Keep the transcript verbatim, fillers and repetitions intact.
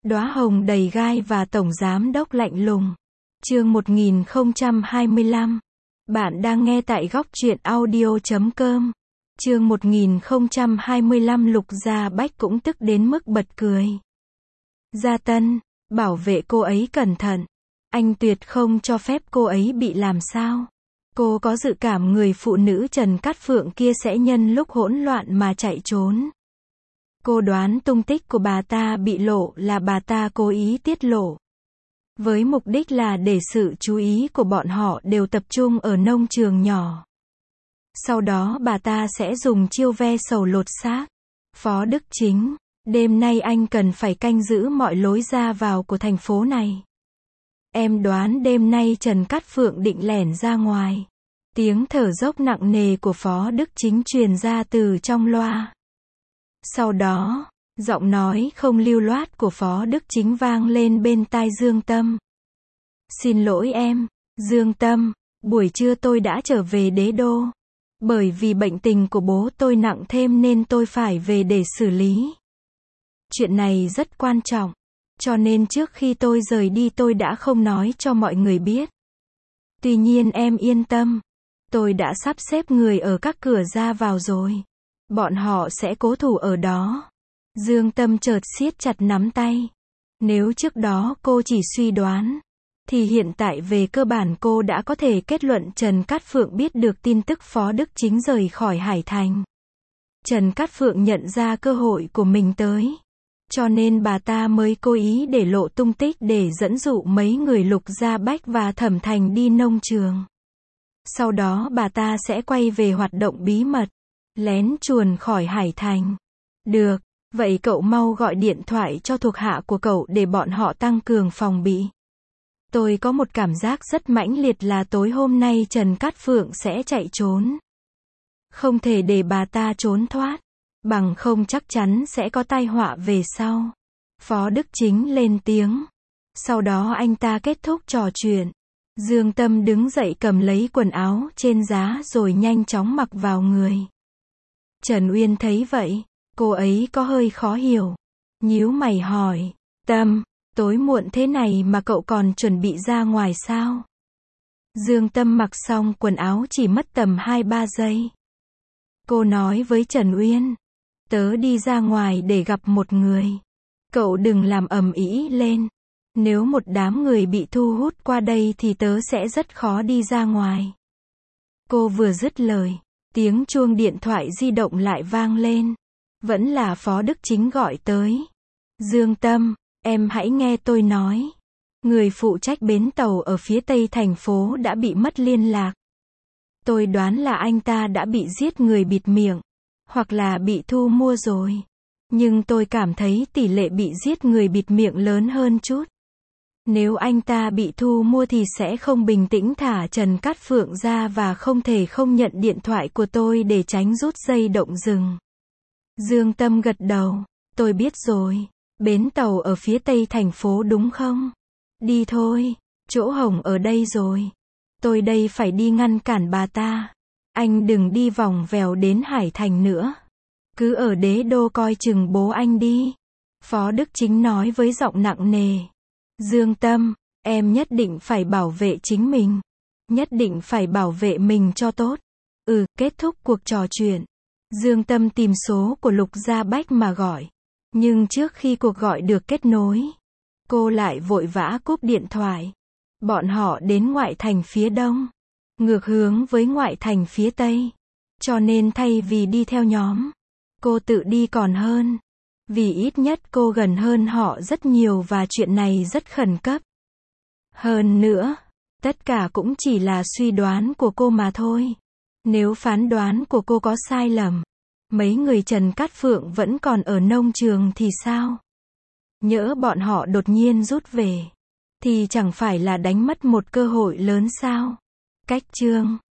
Đóa hồng đầy gai và tổng giám đốc lạnh lùng. Chương một nghìn không trăm hai mươi lăm. Bạn đang nghe tại góc truyện audio chấm com. Chương một nghìn không trăm hai mươi lăm. Lục Gia Bách cũng tức đến mức bật cười. Gia Tân, bảo vệ cô ấy cẩn thận. Anh tuyệt không cho phép cô ấy bị làm sao. Cô có dự cảm người phụ nữ Trần Cát Phượng kia sẽ nhân lúc hỗn loạn mà chạy trốn. Cô đoán tung tích của bà ta bị lộ là bà ta cố ý tiết lộ. Với mục đích là để sự chú ý của bọn họ đều tập trung ở nông trường nhỏ. Sau đó bà ta sẽ dùng chiêu ve sầu lột xác. Phó Đức Chính, đêm nay anh cần phải canh giữ mọi lối ra vào của thành phố này. Em đoán đêm nay Trần Cát Phượng định lẻn ra ngoài. Tiếng thở dốc nặng nề của Phó Đức Chính truyền ra từ trong loa. Sau đó, giọng nói không lưu loát của Phó Đức Chính vang lên bên tai Dương Tâm. Xin lỗi em, Dương Tâm, buổi trưa tôi đã trở về đế đô. Bởi vì bệnh tình của bố tôi nặng thêm nên tôi phải về để xử lý. Chuyện này rất quan trọng, cho nên trước khi tôi rời đi tôi đã không nói cho mọi người biết. Tuy nhiên em yên tâm, tôi đã sắp xếp người ở các cửa ra vào rồi. Bọn họ sẽ cố thủ ở đó. Dương Tâm chợt siết chặt nắm tay. Nếu trước đó cô chỉ suy đoán, thì hiện tại về cơ bản cô đã có thể kết luận Trần Cát Phượng biết được tin tức Phó Đức Chính rời khỏi Hải Thành. Trần Cát Phượng nhận ra cơ hội của mình tới. Cho nên bà ta mới cố ý để lộ tung tích để dẫn dụ mấy người Lục Gia Bách và Thẩm Thành đi nông trường. Sau đó bà ta sẽ quay về hoạt động bí mật, lén chuồn khỏi Hải Thành. Được, vậy cậu mau gọi điện thoại cho thuộc hạ của cậu để bọn họ tăng cường phòng bị. Tôi có một cảm giác rất mãnh liệt là tối hôm nay Trần Cát Phượng sẽ chạy trốn. Không thể để bà ta trốn thoát, bằng không chắc chắn sẽ có tai họa về sau. Phó Đức Chính lên tiếng. Sau đó anh ta kết thúc trò chuyện. Dương Tâm đứng dậy cầm lấy quần áo trên giá rồi nhanh chóng mặc vào người. Trần Uyên thấy vậy, cô ấy có hơi khó hiểu. Nhíu mày hỏi, Tâm, tối muộn thế này mà cậu còn chuẩn bị ra ngoài sao? Dương Tâm mặc xong quần áo chỉ mất tầm hai ba giây. Cô nói với Trần Uyên, tớ đi ra ngoài để gặp một người. Cậu đừng làm ầm ĩ lên. Nếu một đám người bị thu hút qua đây thì tớ sẽ rất khó đi ra ngoài. Cô vừa dứt lời, tiếng chuông điện thoại di động lại vang lên. Vẫn là Phó Đức Chính gọi tới. Dương Tâm, em hãy nghe tôi nói. Người phụ trách bến tàu ở phía tây thành phố đã bị mất liên lạc. Tôi đoán là anh ta đã bị giết người bịt miệng, hoặc là bị thu mua rồi. Nhưng tôi cảm thấy tỷ lệ bị giết người bịt miệng lớn hơn chút. Nếu anh ta bị thu mua thì sẽ không bình tĩnh thả Trần Cát Phượng ra và không thể không nhận điện thoại của tôi để tránh rút dây động rừng. Dương Tâm gật đầu, tôi biết rồi. Bến tàu ở phía tây thành phố đúng không? Đi thôi, chỗ hỏng ở đây rồi. Tôi đây phải đi ngăn cản bà ta. Anh đừng đi vòng vèo đến Hải Thành nữa. Cứ ở đế đô coi chừng bố anh đi. Phó Đức Chính nói với giọng nặng nề. Dương Tâm, em nhất định phải bảo vệ chính mình. Nhất định phải bảo vệ mình cho tốt. Ừ, kết thúc cuộc trò chuyện. Dương Tâm tìm số của Lục Gia Bách mà gọi. Nhưng trước khi cuộc gọi được kết nối, cô lại vội vã cúp điện thoại. Bọn họ đến ngoại thành phía đông, ngược hướng với ngoại thành phía tây. Cho nên thay vì đi theo nhóm, cô tự đi còn hơn. Vì ít nhất cô gần hơn họ rất nhiều và chuyện này rất khẩn cấp. Hơn nữa, tất cả cũng chỉ là suy đoán của cô mà thôi. Nếu phán đoán của cô có sai lầm, mấy người Trần Cát Phượng vẫn còn ở nông trường thì sao? Nhỡ bọn họ đột nhiên rút về, thì chẳng phải là đánh mất một cơ hội lớn sao? Cách chương